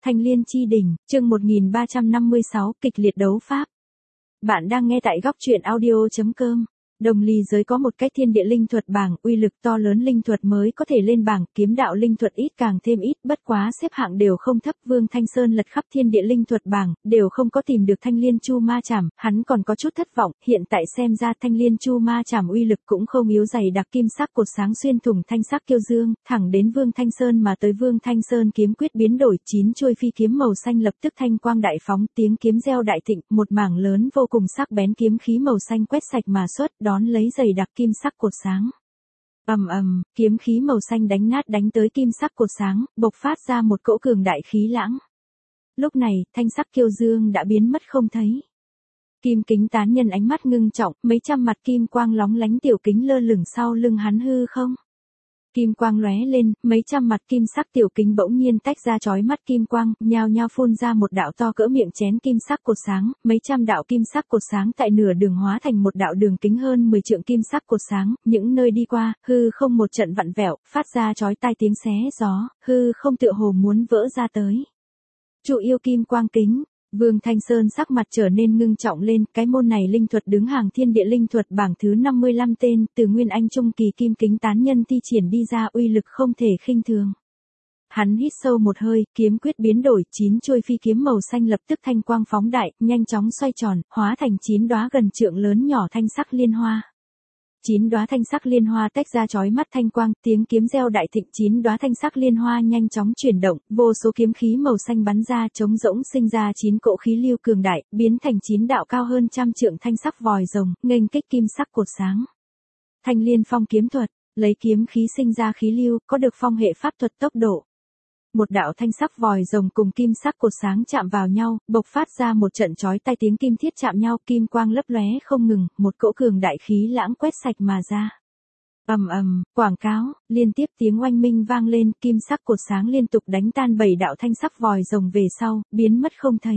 Thanh Liên chi đỉnh, chương 1356, kịch liệt đấu pháp. Bạn đang nghe tại góc truyện audio.com. Đồng ly giới có một cái thiên địa linh thuật bảng, uy lực to lớn linh thuật mới có thể lên bảng, kiếm đạo linh thuật ít càng thêm ít, bất quá xếp hạng đều không thấp. Vương Thanh Sơn lật khắp thiên địa linh thuật bảng, đều không có tìm được Thanh Liên Chu Ma Chảm, hắn còn có chút thất vọng, hiện tại xem ra Thanh Liên Chu Ma Chảm uy lực cũng không yếu, dày đặc kim sắc cột sáng xuyên thủng thanh sắc kiêu dương, thẳng đến Vương Thanh Sơn mà tới. Vương Thanh Sơn kiếm quyết biến đổi, 9 chuôi phi kiếm màu xanh lập tức thanh quang đại phóng, tiếng kiếm reo đại thịnh, một mảng lớn vô cùng sắc bén kiếm khí màu xanh quét sạch mà xuất, đón lấy dày đặc kim sắc cột sáng. Ầm ầm, kiếm khí màu xanh đánh tới kim sắc cột sáng, bộc phát ra một cỗ cường đại khí lãng. Lúc này, thanh sắc kiêu dương đã biến mất không thấy. Kim Kính tán nhân ánh mắt ngưng trọng, mấy trăm mặt kim quang lóng lánh tiểu kính lơ lửng sau lưng hắn hư không. Kim quang lóe lên, mấy trăm mặt kim sắc tiểu kính bỗng nhiên tách ra chói mắt kim quang, nhao nhao phun ra một đạo to cỡ miệng chén kim sắc cột sáng, mấy trăm đạo kim sắc cột sáng tại nửa đường hóa thành một đạo đường kính hơn 10 trượng kim sắc cột sáng, những nơi đi qua, hư không một trận vặn vẹo, phát ra chói tai tiếng xé gió, hư không tựa hồ muốn vỡ ra tới. Trụ yêu kim quang kính. Vương Thanh Sơn sắc mặt trở nên ngưng trọng lên, cái môn này linh thuật đứng hàng thiên địa linh thuật bảng thứ 55 tên, từ Nguyên Anh trung kỳ Kim Kính tán nhân thi triển đi ra, uy lực không thể khinh thường. Hắn hít sâu một hơi, kiếm quyết biến đổi, 9 chuôi phi kiếm màu xanh lập tức thanh quang phóng đại, nhanh chóng xoay tròn, hóa thành 9 đóa gần trượng lớn nhỏ thanh sắc liên hoa. 9 đóa thanh sắc liên hoa tách ra chói mắt thanh quang, tiếng kiếm reo đại thịnh, 9 đóa thanh sắc liên hoa nhanh chóng chuyển động, vô số kiếm khí màu xanh bắn ra, trống rỗng sinh ra 9 cỗ khí lưu cường đại, biến thành 9 đạo cao hơn trăm trượng thanh sắc vòi rồng, nghênh kích kim sắc cột sáng. Thanh Liên Phong kiếm thuật, lấy kiếm khí sinh ra khí lưu, có được phong hệ pháp thuật tốc độ. Một đạo thanh sắc vòi rồng cùng kim sắc cột sáng chạm vào nhau, bộc phát ra một trận chói tai tiếng kim thiết chạm nhau, kim quang lấp lóe không ngừng, một cỗ cường đại khí lãng quét sạch mà ra. Ầm ầm, quảng cáo, liên tiếp tiếng oanh minh vang lên, kim sắc cột sáng liên tục đánh tan 7 đạo thanh sắc vòi rồng về sau, biến mất không thấy.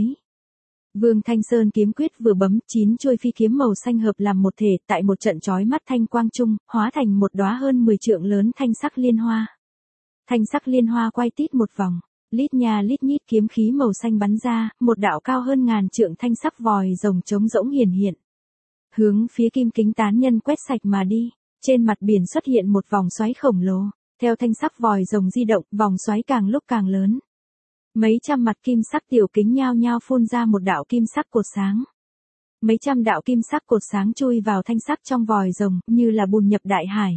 Vương Thanh Sơn kiếm quyết vừa bấm, 9 chuôi phi kiếm màu xanh hợp làm một thể, tại một trận chói mắt thanh quang trung, hóa thành một đóa hơn 10 trượng lớn thanh sắc liên hoa. Thanh sắc liên hoa quay tít một vòng, lít nha lít nhít kiếm khí màu xanh bắn ra, một đạo cao hơn ngàn trượng thanh sắc vòi rồng trống rỗng hiển hiện. Hướng phía Kim Kính tán nhân quét sạch mà đi, trên mặt biển xuất hiện một vòng xoáy khổng lồ, theo thanh sắc vòi rồng di động, vòng xoáy càng lúc càng lớn. Mấy trăm mặt kim sắc tiểu kính nhao nhao phun ra một đạo kim sắc cột sáng. Mấy trăm đạo kim sắc cột sáng chui vào thanh sắc trong vòi rồng, như là bùn nhập đại hải.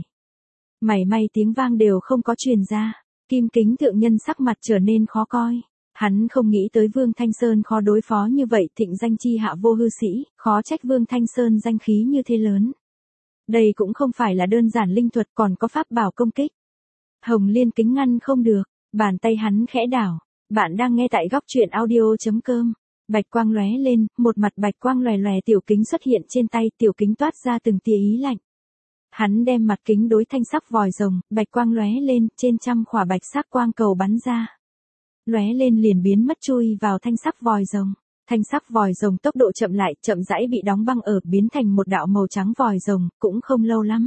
Mảy may tiếng vang đều không có truyền ra, Kim Kính thượng nhân sắc mặt trở nên khó coi. Hắn không nghĩ tới Vương Thanh Sơn khó đối phó như vậy, thịnh danh chi hạ vô hư sĩ, khó trách Vương Thanh Sơn danh khí như thế lớn. Đây cũng không phải là đơn giản linh thuật, còn có pháp bảo công kích. Hồng Liên kính ngăn không được, bàn tay hắn khẽ đảo. Bạn đang nghe tại góc truyện audio.com. Bạch quang lóe lên, một mặt bạch quang lòe lòe tiểu kính xuất hiện trên tay, tiểu kính toát ra từng tia ý lạnh. Hắn đem mặt kính đối thanh sắc vòi rồng, bạch quang lóe lên, trên trăm khỏa bạch sắc quang cầu bắn ra. Lóe lên liền biến mất chui vào thanh sắc vòi rồng. Thanh sắc vòi rồng tốc độ chậm lại, chậm rãi bị đóng băng ở, biến thành một đạo màu trắng vòi rồng, cũng không lâu lắm.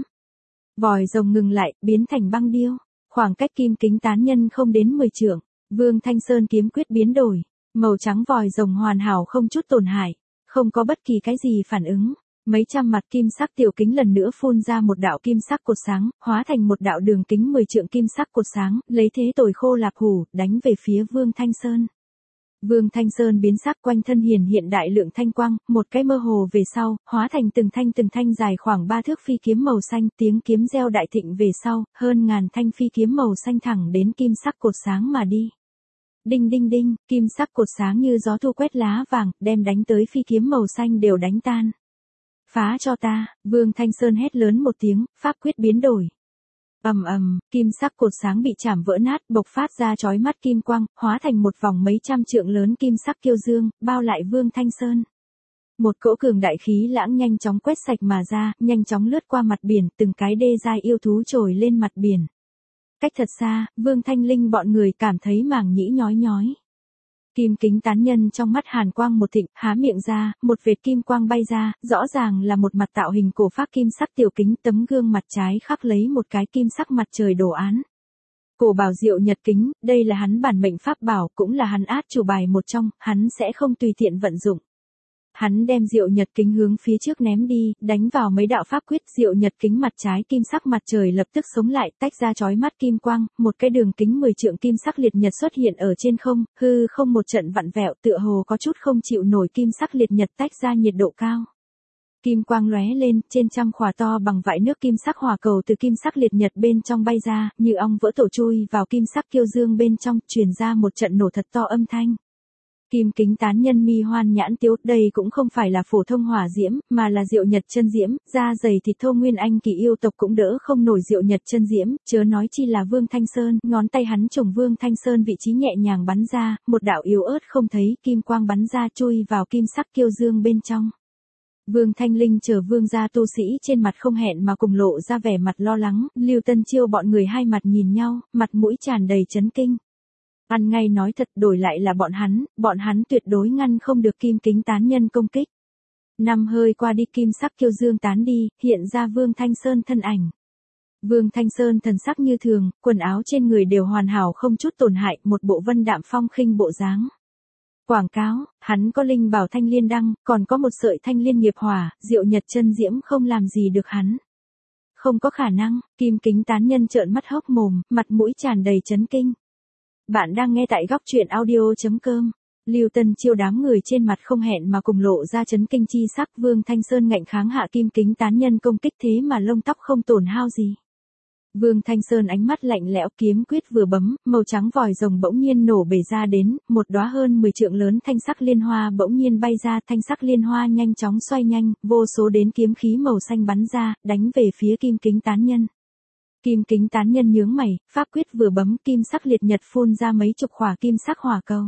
Vòi rồng ngừng lại, biến thành băng điêu. Khoảng cách Kim Kính tán nhân không đến 10 trượng, Vương Thanh Sơn kiếm quyết biến đổi. Màu trắng vòi rồng hoàn hảo không chút tổn hại, không có bất kỳ cái gì phản ứng. Mấy trăm mặt kim sắc tiểu kính lần nữa phun ra một đạo kim sắc cột sáng, hóa thành một đạo đường kính 10 trượng kim sắc cột sáng, lấy thế tồi khô lạp hủ, đánh về phía Vương Thanh Sơn. Vương Thanh Sơn biến sắc, quanh thân hiện đại lượng thanh quang, một cái mơ hồ về sau, hóa thành từng thanh dài khoảng 3 thước phi kiếm màu xanh, tiếng kiếm reo đại thịnh về sau, hơn ngàn thanh phi kiếm màu xanh thẳng đến kim sắc cột sáng mà đi. Đinh đinh đinh, kim sắc cột sáng như gió thu quét lá vàng, đem đánh tới phi kiếm màu xanh đều đánh tan. Phá cho ta, Vương Thanh Sơn hét lớn một tiếng, pháp quyết biến đổi. Ầm ầm, kim sắc cột sáng bị chảm vỡ nát, bộc phát ra chói mắt kim quang, hóa thành một vòng mấy trăm trượng lớn kim sắc kiêu dương, bao lại Vương Thanh Sơn. Một cỗ cường đại khí lãng nhanh chóng quét sạch mà ra, nhanh chóng lướt qua mặt biển, từng cái đê giai yêu thú trồi lên mặt biển. Cách thật xa, Vương Thanh Linh bọn người cảm thấy màng nhĩ nhói nhói. Kim Kính tán nhân trong mắt hàn quang một thịnh, há miệng ra, một vệt kim quang bay ra, rõ ràng là một mặt tạo hình cổ phác kim sắc tiểu kính, tấm gương mặt trái khắc lấy một cái kim sắc mặt trời đồ án. Cổ bảo Diệu Nhật Kính, đây là hắn bản mệnh pháp bảo, cũng là hắn át chủ bài một trong, hắn sẽ không tùy tiện vận dụng. Hắn đem Diệu Nhật Kính hướng phía trước ném đi, đánh vào mấy đạo pháp quyết, Diệu Nhật Kính mặt trái kim sắc mặt trời lập tức sống lại, tách ra chói mắt kim quang, một cái đường kính 10 trượng kim sắc liệt nhật xuất hiện ở trên không, hư không một trận vặn vẹo, tựa hồ có chút không chịu nổi kim sắc liệt nhật tách ra nhiệt độ cao. Kim quang lóe lên, trên trăm khỏa to bằng vại nước kim sắc hỏa cầu từ kim sắc liệt nhật bên trong bay ra, như ong vỡ tổ chui vào kim sắc kiêu dương bên trong, truyền ra một trận nổ thật to âm thanh. Kim Kính tán nhân mi hoan nhãn tiếu, đây cũng không phải là phổ thông hỏa diễm, mà là Diệu Nhật chân diễm, da dày thịt thô nguyên anh kỳ yêu tộc cũng đỡ không nổi Diệu Nhật chân diễm, chớ nói chi là Vương Thanh Sơn, ngón tay hắn trùng Vương Thanh Sơn vị trí nhẹ nhàng bắn ra, một đạo yếu ớt không thấy, kim quang bắn ra chui vào kim sắc kiêu dương bên trong. Vương Thanh Linh chờ Vương gia tu sĩ trên mặt không hẹn mà cùng lộ ra vẻ mặt lo lắng, Lưu Tân Chiêu bọn người hai mặt nhìn nhau, mặt mũi tràn đầy chấn kinh. Ăn ngay nói thật, đổi lại là bọn hắn tuyệt đối ngăn không được Kim Kính tán nhân công kích. Năm hơi qua đi, kim sắc kiêu dương tán đi, hiện ra Vương Thanh Sơn thân ảnh. Vương Thanh Sơn thần sắc như thường, quần áo trên người đều hoàn hảo không chút tổn hại, một bộ vân đạm phong khinh bộ dáng. Quảng cáo, hắn có linh bảo thanh liên đăng, còn có một sợi thanh liên nghiệp hỏa, Diệu Nhật chân diễm không làm gì được hắn. Không có khả năng, Kim Kính tán nhân trợn mắt hốc mồm, mặt mũi tràn đầy chấn kinh. Bạn đang nghe tại góc truyện audio.com. Lưu Tân Chiêu đám người trên mặt không hẹn mà cùng lộ ra chấn kinh chi sắc, Vương Thanh Sơn ngạnh kháng hạ Kim Kính tán nhân công kích thế mà lông tóc không tổn hao gì. Vương Thanh Sơn ánh mắt lạnh lẽo, kiếm quyết vừa bấm, màu trắng vòi rồng bỗng nhiên nổ bể ra đến, một đóa hơn 10 trượng lớn thanh sắc liên hoa bỗng nhiên bay ra, thanh sắc liên hoa nhanh chóng xoay nhanh, vô số đến kiếm khí màu xanh bắn ra, đánh về phía Kim Kính tán nhân. Kim Kính tán nhân nhướng mày, pháp quyết vừa bấm, kim sắc liệt nhật phun ra mấy chục khỏa kim sắc hỏa cầu.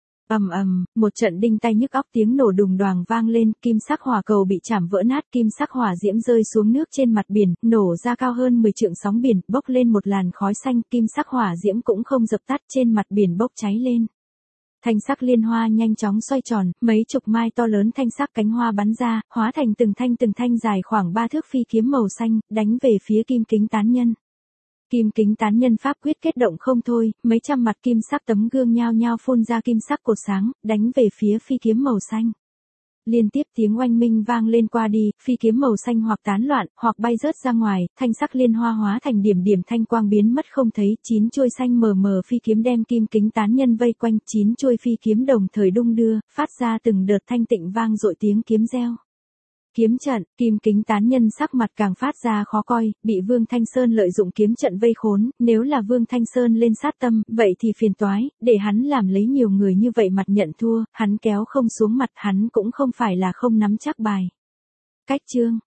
Ầm ầm, một trận đinh tai nhức óc tiếng nổ đùng đoàng vang lên, kim sắc hỏa cầu bị chảm vỡ nát, kim sắc hỏa diễm rơi xuống nước trên mặt biển, nổ ra cao hơn 10 trượng sóng biển, bốc lên một làn khói xanh, kim sắc hỏa diễm cũng không dập tắt, trên mặt biển bốc cháy lên. Thanh sắc liên hoa nhanh chóng xoay tròn, mấy chục mai to lớn thanh sắc cánh hoa bắn ra, hóa thành từng thanh dài khoảng 3 thước phi kiếm màu xanh, đánh về phía Kim Kính tán nhân. Kim Kính tán nhân pháp quyết kết động không thôi, mấy trăm mặt kim sắc tấm gương nhao nhao phun ra kim sắc cột sáng, đánh về phía phi kiếm màu xanh. Liên tiếp tiếng oanh minh vang lên qua đi, phi kiếm màu xanh hoặc tán loạn, hoặc bay rớt ra ngoài, thanh sắc liên hoa hóa thành điểm điểm thanh quang biến mất không thấy, 9 chuôi xanh mờ mờ phi kiếm đem Kim Kính tán nhân vây quanh, 9 chuôi phi kiếm đồng thời đung đưa, phát ra từng đợt thanh tịnh vang dội tiếng kiếm reo. Kiếm trận, Kim Kính tán nhân sắc mặt càng phát ra khó coi, bị Vương Thanh Sơn lợi dụng kiếm trận vây khốn, nếu là Vương Thanh Sơn lên sát tâm, vậy thì phiền toái, để hắn làm lấy nhiều người như vậy mặt nhận thua, hắn kéo không xuống mặt, hắn cũng không phải là không nắm chắc bài. Cách chương